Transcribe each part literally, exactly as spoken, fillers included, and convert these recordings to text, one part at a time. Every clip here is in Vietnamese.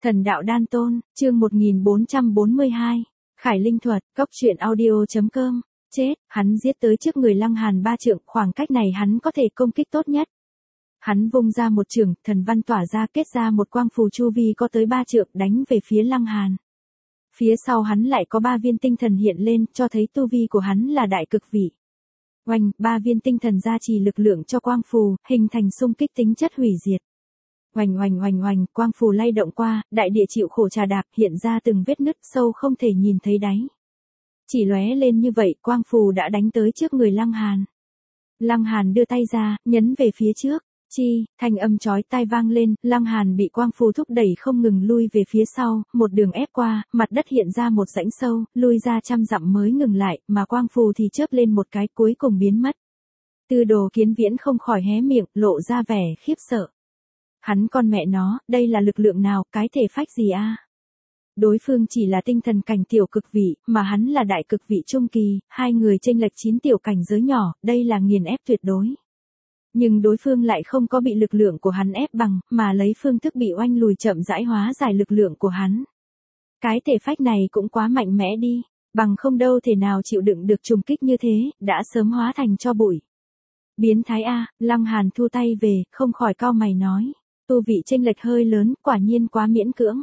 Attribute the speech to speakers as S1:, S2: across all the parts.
S1: Thần đạo đan tôn, chương một nghìn bốn trăm bốn mươi hai. Khải linh thuật, cốc truyện audio.com. Chết, hắn giết tới trước người Lăng Hàn ba trượng, khoảng cách này hắn có thể công kích tốt nhất. Hắn vung ra một chưởng, thần văn tỏa ra kết ra một quang phù chu vi có tới ba trượng đánh về phía Lăng Hàn. Phía sau hắn lại có ba viên tinh thần hiện lên, cho thấy tu vi của hắn là đại cực vị. Oanh, ba viên tinh thần gia trì lực lượng cho quang phù, hình thành xung kích tính chất hủy diệt. Oanh oanh oanh oanh, quang phù lay động qua, đại địa chịu khổ trà đạp, hiện ra từng vết nứt sâu không thể nhìn thấy đáy. Chỉ lóe lên như vậy, quang phù đã đánh tới trước người Lăng Hàn. Lăng Hàn đưa tay ra, nhấn về phía trước. Chi, thanh âm chói tai vang lên, Lăng Hàn bị quang phù thúc đẩy không ngừng lui về phía sau, một đường ép qua, mặt đất hiện ra một rãnh sâu, lui ra trăm dặm mới ngừng lại, mà quang phù thì chớp lên một cái cuối cùng biến mất. Tư Đồ Kiến Viễn không khỏi hé miệng, lộ ra vẻ khiếp sợ. Hắn con mẹ nó, đây là lực lượng nào, cái thể phách gì a? Đối phương chỉ là tinh thần cảnh tiểu cực vị, mà hắn là đại cực vị trung kỳ, hai người chênh lệch chín tiểu cảnh giới nhỏ, đây là nghiền ép tuyệt đối. Nhưng đối phương lại không có bị lực lượng của hắn ép bằng, mà lấy phương thức bị oanh lùi chậm rãi hóa giải lực lượng của hắn. Cái thể phách này cũng quá mạnh mẽ đi, bằng không đâu thể nào chịu đựng được trùng kích như thế, đã sớm hóa thành cho bụi. Biến thái a, Lăng Hàn thu tay về, không khỏi cau mày nói. Tu vị chênh lệch hơi lớn, quả nhiên quá miễn cưỡng.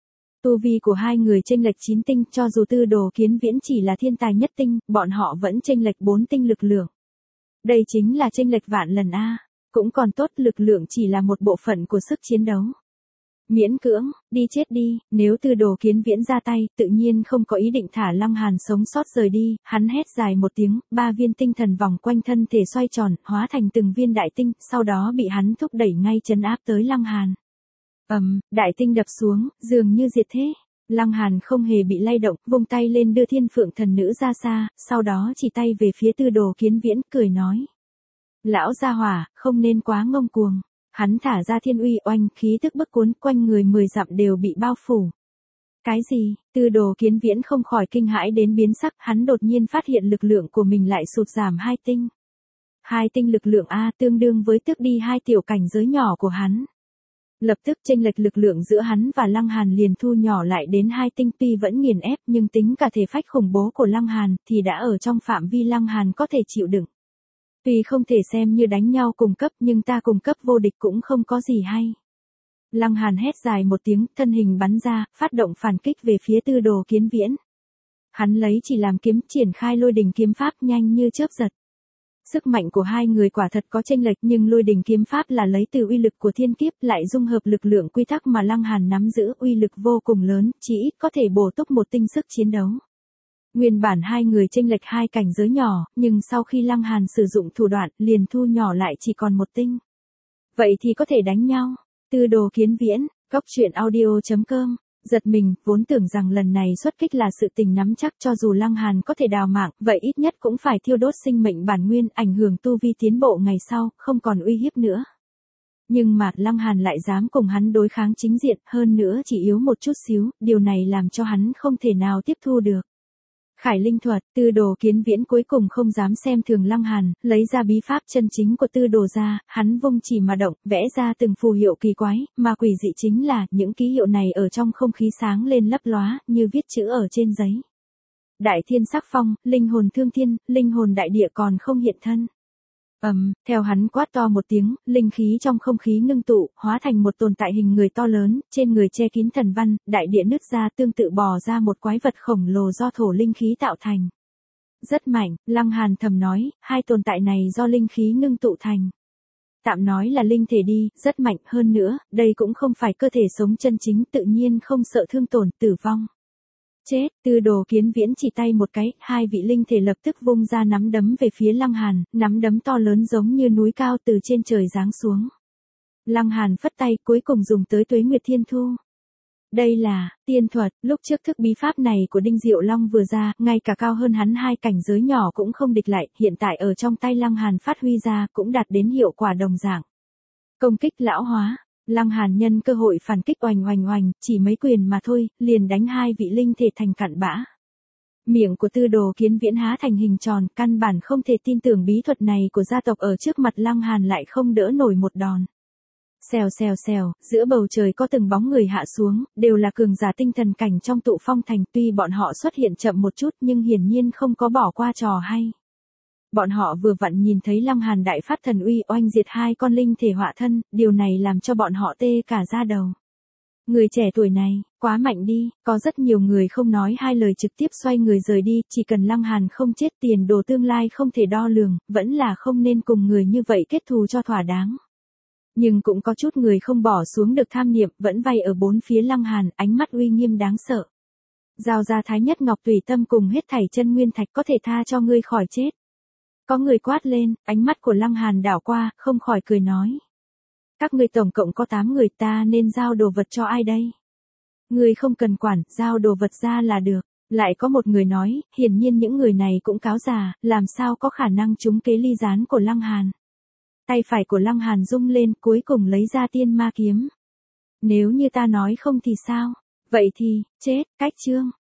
S1: Tu vi của hai người chênh lệch chín tinh, cho dù Tư Đồ Kiến Viễn chỉ là thiên tài nhất tinh, bọn họ vẫn chênh lệch bốn tinh lực lượng. Đây chính là chênh lệch vạn lần a, cũng còn tốt, lực lượng chỉ là một bộ phận của sức chiến đấu. Miễn cưỡng, đi chết đi, nếu Tư Đồ Kiến Viễn ra tay, tự nhiên không có ý định thả Lăng Hàn sống sót rời đi, hắn hét dài một tiếng, ba viên tinh thần vòng quanh thân thể xoay tròn, hóa thành từng viên đại tinh, sau đó bị hắn thúc đẩy ngay trấn áp tới Lăng Hàn. Ầm, um, đại tinh đập xuống, dường như diệt thế. Lăng Hàn không hề bị lay động, vung tay lên đưa Thiên Phượng thần nữ ra xa, sau đó chỉ tay về phía Tư Đồ Kiến Viễn, cười nói: "Lão gia hỏa, không nên quá ngông cuồng." Hắn thả ra thiên uy oanh, khí tức bức cuốn, quanh người mười dặm đều bị bao phủ. Cái gì? Tư Đồ Kiến Viễn không khỏi kinh hãi đến biến sắc, hắn đột nhiên phát hiện lực lượng của mình lại sụt giảm hai tinh. Hai tinh lực lượng a, tương đương với tước đi hai tiểu cảnh giới nhỏ của hắn. Lập tức chênh lệch lực lượng giữa hắn và Lăng Hàn liền thu nhỏ lại đến hai tinh, tuy vẫn nghiền ép nhưng tính cả thể phách khủng bố của Lăng Hàn thì đã ở trong phạm vi Lăng Hàn có thể chịu đựng. Tuy không thể xem như đánh nhau cùng cấp nhưng ta cùng cấp vô địch cũng không có gì hay. Lăng Hàn hét dài một tiếng, thân hình bắn ra, phát động phản kích về phía Tư Đồ Kiến Viễn. Hắn lấy chỉ làm kiếm, triển khai lôi đình kiếm pháp nhanh như chớp giật. Sức mạnh của hai người quả thật có chênh lệch, nhưng lôi đình kiếm pháp là lấy từ uy lực của thiên kiếp, lại dung hợp lực lượng quy tắc mà Lăng Hàn nắm giữ, uy lực vô cùng lớn, chỉ ít có thể bổ túc một tinh sức chiến đấu. Nguyên bản hai người chênh lệch hai cảnh giới nhỏ, nhưng sau khi Lăng Hàn sử dụng thủ đoạn, liền thu nhỏ lại chỉ còn một tinh. Vậy thì có thể đánh nhau. Tư Đồ Kiến Viễn, cốc truyện audio.com. Giật mình, vốn tưởng rằng lần này xuất kích là sự tình nắm chắc, cho dù Lăng Hàn có thể đào mạng, vậy ít nhất cũng phải thiêu đốt sinh mệnh bản nguyên, ảnh hưởng tu vi tiến bộ ngày sau, không còn uy hiếp nữa. Nhưng mà, Lăng Hàn lại dám cùng hắn đối kháng chính diện, hơn nữa chỉ yếu một chút xíu, điều này làm cho hắn không thể nào tiếp thu được. Khải linh thuật, Tư Đồ Kiến Viễn cuối cùng không dám xem thường Lăng Hàn, lấy ra bí pháp chân chính của Tư Đồ ra, hắn vung chỉ mà động, vẽ ra từng phù hiệu kỳ quái, mà quỷ dị chính là, những ký hiệu này ở trong không khí sáng lên lấp lóa, như viết chữ ở trên giấy. Đại thiên sắc phong, linh hồn thương thiên, linh hồn đại địa còn không hiện thân. Ầm, um, theo hắn quát to một tiếng, linh khí trong không khí ngưng tụ, hóa thành một tồn tại hình người to lớn, trên người che kín thần văn, đại địa nứt ra, tương tự bò ra một quái vật khổng lồ do thổ linh khí tạo thành. Rất mạnh, Lăng Hàn thầm nói, hai tồn tại này do linh khí ngưng tụ thành. Tạm nói là linh thể đi, rất mạnh, hơn nữa, đây cũng không phải cơ thể sống chân chính, tự nhiên không sợ thương tổn, tử vong. Chết, Tư Đồ Kiến Viễn chỉ tay một cái, hai vị linh thể lập tức vung ra nắm đấm về phía Lăng Hàn, nắm đấm to lớn giống như núi cao từ trên trời giáng xuống. Lăng Hàn phất tay, cuối cùng dùng tới Tuế Nguyệt Thiên Thu. Đây là tiên thuật, lúc trước thức bí pháp này của Đinh Diệu Long vừa ra, ngay cả cao hơn hắn hai cảnh giới nhỏ cũng không địch lại, hiện tại ở trong tay Lăng Hàn phát huy ra, cũng đạt đến hiệu quả đồng dạng. Công kích lão hóa. Lăng Hàn nhân cơ hội phản kích oành oành oành, chỉ mấy quyền mà thôi, liền đánh hai vị linh thể thành cặn bã. Miệng của Tư Đồ Kiến Viễn há thành hình tròn, căn bản không thể tin tưởng bí thuật này của gia tộc ở trước mặt Lăng Hàn lại không đỡ nổi một đòn. Xèo xèo xèo, giữa bầu trời có từng bóng người hạ xuống, đều là cường giả tinh thần cảnh trong tụ phong thành, tuy bọn họ xuất hiện chậm một chút nhưng hiển nhiên không có bỏ qua trò hay. Bọn họ vừa vặn nhìn thấy Lăng Hàn đại phát thần uy oanh diệt hai con linh thể họa thân, điều này làm cho bọn họ tê cả da đầu. Người trẻ tuổi này, quá mạnh đi, có rất nhiều người không nói hai lời trực tiếp xoay người rời đi, chỉ cần Lăng Hàn không chết tiền đồ tương lai không thể đo lường, vẫn là không nên cùng người như vậy kết thù cho thỏa đáng. Nhưng cũng có chút người không bỏ xuống được tham niệm, vẫn vây ở bốn phía Lăng Hàn, ánh mắt uy nghiêm đáng sợ. Giao ra Thái Nhất Ngọc tùy tâm cùng hết thảy chân nguyên thạch có thể tha cho ngươi khỏi chết. Có người quát lên, ánh mắt của Lăng Hàn đảo qua, không khỏi cười nói. Các ngươi tổng cộng có tám người, ta nên giao đồ vật cho ai đây? Ngươi không cần quản, giao đồ vật ra là được. Lại có một người nói, hiển nhiên những người này cũng cáo già, làm sao có khả năng trúng kế ly gián của Lăng Hàn. Tay phải của Lăng Hàn rung lên, cuối cùng lấy ra tiên ma kiếm. Nếu như ta nói không thì sao? Vậy thì, chết, cách chương.